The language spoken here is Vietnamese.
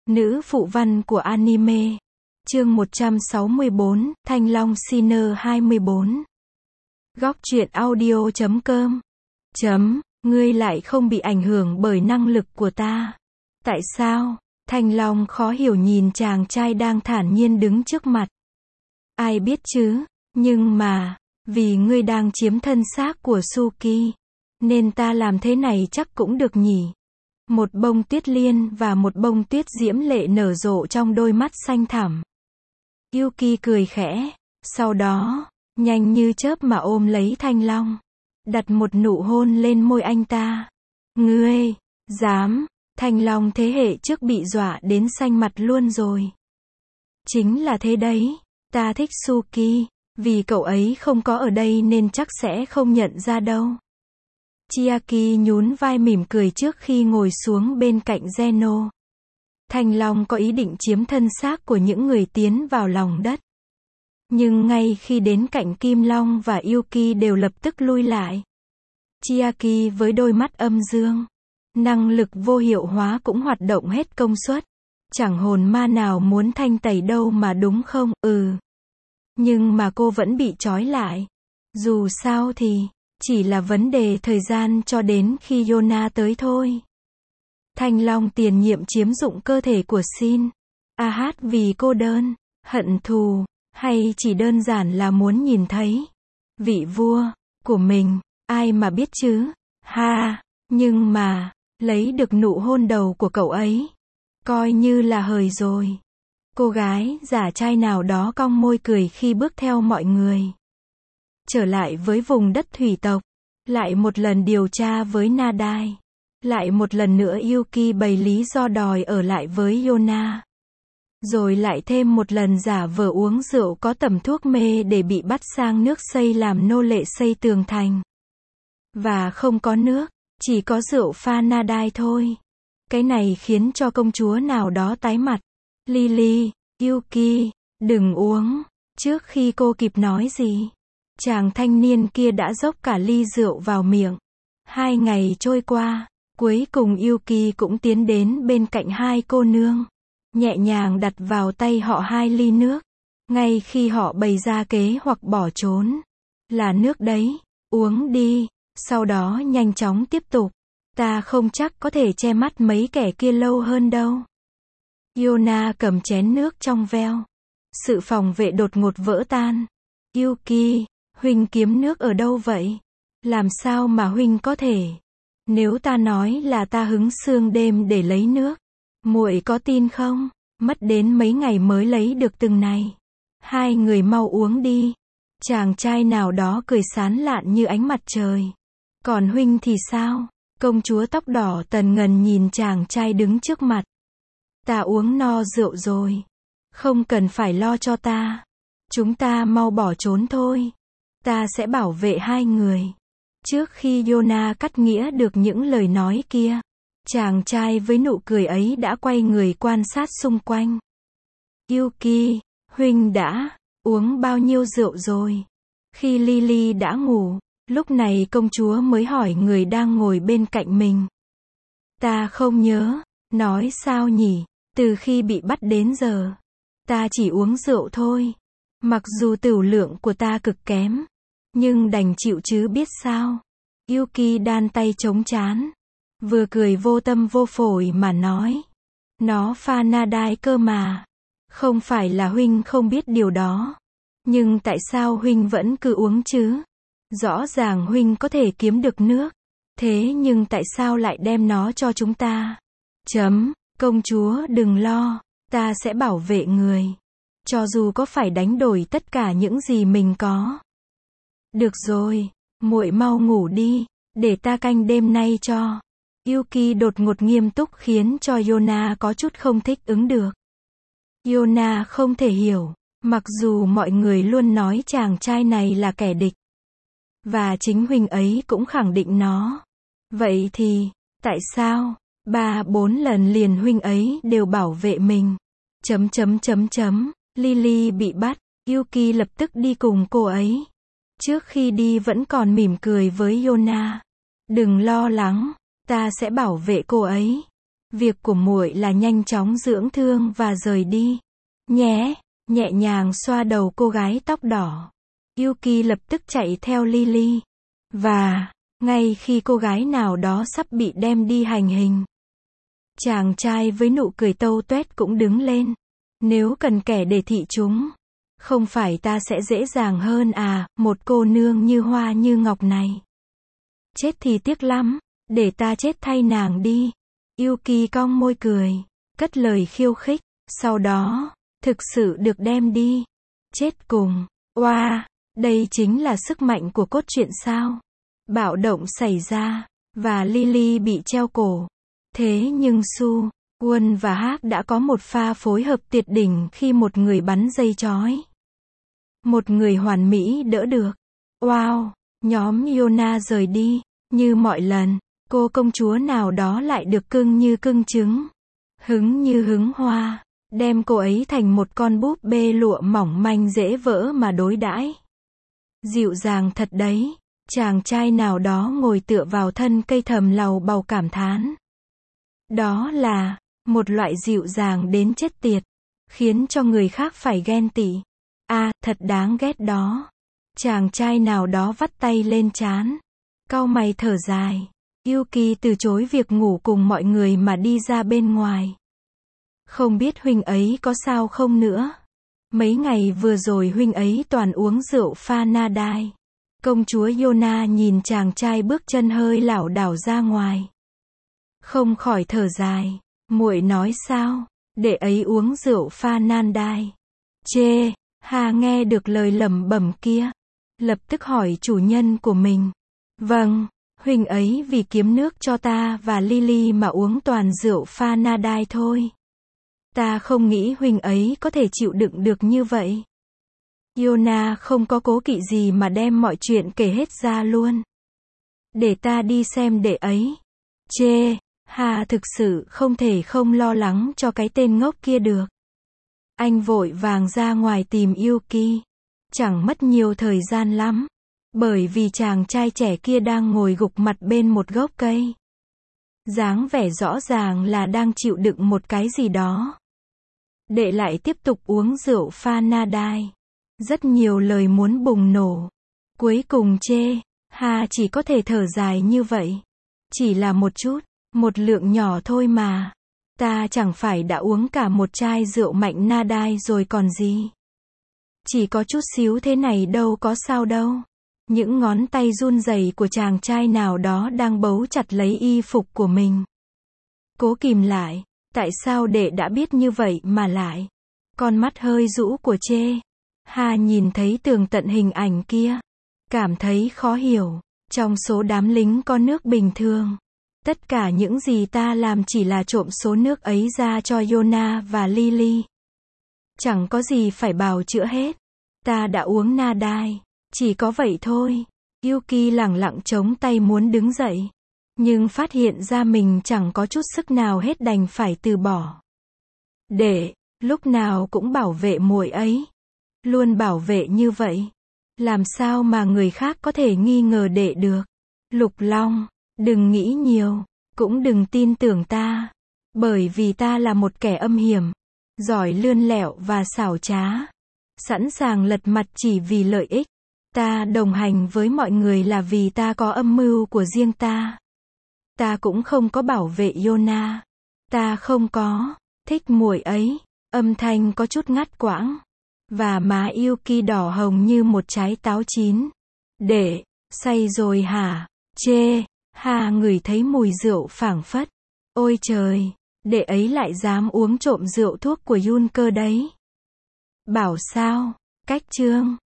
Nữ phụ văn của anime. Chương 164, Thanh Long Sinner 24. Góc truyện audio.com. Ngươi lại không bị ảnh hưởng bởi năng lực của ta. Tại sao? Thanh Long khó hiểu nhìn chàng trai đang thản nhiên đứng trước mặt. Ai biết chứ, nhưng mà, vì ngươi đang chiếm thân xác của Suki, nên ta làm thế này chắc cũng được nhỉ. Một bông tuyết liên và một bông tuyết diễm lệ nở rộ trong đôi mắt xanh thẳm. Yuki cười khẽ, sau đó, nhanh như chớp mà ôm lấy Thanh Long, đặt một nụ hôn lên môi anh ta. Ngươi, dám, Thanh Long thế hệ trước bị dọa đến xanh mặt luôn rồi. Chính là thế đấy, ta thích Suki, vì cậu ấy không có ở đây nên chắc sẽ không nhận ra đâu. Chiaki nhún vai mỉm cười trước khi ngồi xuống bên cạnh Zeno. Thanh Long có ý định chiếm thân xác của những người tiến vào lòng đất. Nhưng ngay khi đến cạnh Kim Long và Yuki đều lập tức lui lại. Chiaki với đôi mắt âm dương. Năng lực vô hiệu hóa cũng hoạt động hết công suất. Chẳng hồn ma nào muốn thanh tẩy đâu mà đúng không? Nhưng mà cô vẫn bị trói lại. Dù sao thì chỉ là vấn đề thời gian cho đến khi Yona tới thôi. Thanh Long tiền nhiệm chiếm dụng cơ thể của Shin. Vì cô đơn, hận thù, hay chỉ đơn giản là muốn nhìn thấy vị vua của mình, ai mà biết chứ. Nhưng mà, lấy được nụ hôn đầu của cậu ấy, coi như là hời rồi. Cô gái giả trai nào đó cong môi cười khi bước theo mọi người. Trở lại với vùng đất thủy tộc. Lại một lần điều tra với Nadai. Lại một lần nữa Yuki bày lý do đòi ở lại với Yona. Rồi lại thêm một lần giả vờ uống rượu có tẩm thuốc mê để bị bắt sang nước xây làm nô lệ xây tường thành. Và không có nước, chỉ có rượu pha Nadai thôi. Cái này khiến cho công chúa nào đó tái mặt. Lily, Yuki, đừng uống. Trước khi cô kịp nói gì, chàng thanh niên kia đã dốc cả ly rượu vào miệng. 2 ngày trôi qua, cuối cùng Yuki cũng tiến đến bên cạnh hai cô nương. Nhẹ nhàng đặt vào tay họ 2 ly nước. Ngay khi họ bày ra kế hoặc bỏ trốn. Là nước đấy, uống đi. Sau đó nhanh chóng tiếp tục. Ta không chắc có thể che mắt mấy kẻ kia lâu hơn đâu. Yona cầm chén nước trong veo. Sự phòng vệ đột ngột vỡ tan. Yuki, huynh kiếm nước ở đâu vậy? Làm sao mà huynh có thể? Nếu ta nói là ta hứng sương đêm để lấy nước, muội có tin không? Mất đến mấy ngày mới lấy được từng này. 2 người mau uống đi. Chàng trai nào đó cười sán lạn như ánh mặt trời. Còn huynh thì sao? Công chúa tóc đỏ tần ngần nhìn chàng trai đứng trước mặt. Ta uống no rượu rồi. Không cần phải lo cho ta. Chúng ta mau bỏ trốn thôi. Ta sẽ bảo vệ 2 người. Trước khi Yona cắt nghĩa được những lời nói kia, chàng trai với nụ cười ấy đã quay người quan sát xung quanh. Yuki, huynh đã uống bao nhiêu rượu rồi? Khi Lily đã ngủ, lúc này công chúa mới hỏi người đang ngồi bên cạnh mình. Ta không nhớ, nói sao nhỉ? Từ khi bị bắt đến giờ, ta chỉ uống rượu thôi. Mặc dù tửu lượng của ta cực kém, nhưng đành chịu chứ biết sao. Yuki đan tay chống trán, vừa cười vô tâm vô phổi mà nói. Nó pha Nadai cơ mà. Không phải là huynh không biết điều đó. Nhưng tại sao huynh vẫn cứ uống chứ? Rõ ràng huynh có thể kiếm được nước. Thế nhưng tại sao lại đem nó cho chúng ta? Công chúa đừng lo, ta sẽ bảo vệ người. Cho dù có phải đánh đổi tất cả những gì mình có. Được rồi, muội mau ngủ đi, để ta canh đêm nay cho. Yuki đột ngột nghiêm túc khiến cho Yona có chút không thích ứng được. Yona không thể hiểu, mặc dù mọi người luôn nói chàng trai này là kẻ địch. Và chính huynh ấy cũng khẳng định nó. Vậy thì, tại sao? 3-4 lần liền huynh ấy đều bảo vệ mình. Lily bị bắt, Yuki lập tức đi cùng cô ấy. Trước khi đi vẫn còn mỉm cười với Yona. Đừng lo lắng, ta sẽ bảo vệ cô ấy. Việc của muội là nhanh chóng dưỡng thương và rời đi. Nhé. Nhẹ nhàng xoa đầu cô gái tóc đỏ. Yuki lập tức chạy theo Lily. Và, ngay khi cô gái nào đó sắp bị đem đi hành hình, chàng trai với nụ cười tâu tuét cũng đứng lên. Nếu cần kẻ để thị chúng, không phải ta sẽ dễ dàng hơn à, một cô nương như hoa như ngọc này. Chết thì tiếc lắm, để ta chết thay nàng đi. Yuki cong môi cười, cất lời khiêu khích, sau đó, thực sự được đem đi. Chết cùng. Oa, đây chính là sức mạnh của cốt truyện sao? Bạo động xảy ra, và Lily bị treo cổ. Thế nhưng Su, Won và Hak đã có một pha phối hợp tuyệt đỉnh khi một người bắn dây chói. Một người hoàn mỹ đỡ được. Wow, nhóm Yona rời đi. Như mọi lần, cô công chúa nào đó lại được cưng như cưng trứng. Hứng như hứng hoa. Đem cô ấy thành một con búp bê lụa mỏng manh dễ vỡ mà đối đãi. Dịu dàng thật đấy. Chàng trai nào đó ngồi tựa vào thân cây thầm lầu bầu cảm thán. Đó là một loại dịu dàng đến chết tiệt, khiến cho người khác phải ghen tị. À, thật đáng ghét đó. Chàng trai nào đó vắt tay lên trán, cau mày thở dài. Yuki từ chối việc ngủ cùng mọi người mà đi ra bên ngoài. Không biết huynh ấy có sao không nữa. Mấy ngày vừa rồi huynh ấy toàn uống rượu pha nadai. Công chúa Yona nhìn chàng trai bước chân hơi lảo đảo ra ngoài, không khỏi thở dài. Muội nói sao? Để ấy uống rượu pha nadai. Chê. Hà nghe được lời lẩm bẩm kia, lập tức hỏi chủ nhân của mình. Vâng, huynh ấy vì kiếm nước cho ta và Lily mà uống toàn rượu pha nadai thôi. Ta không nghĩ huynh ấy có thể chịu đựng được như vậy. Yona không có cố kỵ gì mà đem mọi chuyện kể hết ra luôn. Để ta đi xem đệ ấy. Chê. Hà thực sự không thể không lo lắng cho cái tên ngốc kia được. Anh vội vàng ra ngoài tìm Yuki. Chẳng mất nhiều thời gian lắm, bởi vì chàng trai trẻ kia đang ngồi gục mặt bên một gốc cây. Dáng vẻ rõ ràng là đang chịu đựng một cái gì đó. Đệ lại tiếp tục uống rượu pha nadai. Rất nhiều lời muốn bùng nổ. Cuối cùng Chê. Hà chỉ có thể thở dài như vậy. Chỉ là một chút, một lượng nhỏ thôi mà. Ta chẳng phải đã uống cả một chai rượu mạnh nadai rồi còn gì. Chỉ có chút xíu thế này đâu có sao đâu. Những ngón tay run rẩy của chàng trai nào đó đang bấu chặt lấy y phục của mình. Cố kìm lại. Tại sao đệ đã biết như vậy mà lại? Con mắt hơi rũ của Chê. Hà nhìn thấy tường tận hình ảnh kia, cảm thấy khó hiểu. Trong số đám lính có nước bình thường, tất cả những gì ta làm chỉ là trộm số nước ấy ra cho Yona và Lily. Chẳng có gì phải bào chữa hết. Ta đã uống nadai, chỉ có vậy thôi. Yuki lẳng lặng chống tay muốn đứng dậy, nhưng phát hiện ra mình chẳng có chút sức nào hết đành phải từ bỏ. Đệ, lúc nào cũng bảo vệ muội ấy. Luôn bảo vệ như vậy. Làm sao mà người khác có thể nghi ngờ đệ được? Lục Long, đừng nghĩ nhiều, cũng đừng tin tưởng ta. Bởi vì ta là một kẻ âm hiểm, giỏi lươn lẹo và xảo trá. Sẵn sàng lật mặt chỉ vì lợi ích. Ta đồng hành với mọi người là vì ta có âm mưu của riêng ta. Ta cũng không có bảo vệ Yona. Ta không có thích muội ấy. Âm thanh có chút ngắt quãng. Và má Yuki đỏ hồng như một trái táo chín. Đệ, say rồi hả? Chê. Hà ngửi thấy mùi rượu phảng phất. Ôi trời, đệ ấy lại dám uống trộm rượu thuốc của Yun cơ đấy. Bảo sao? Cách chương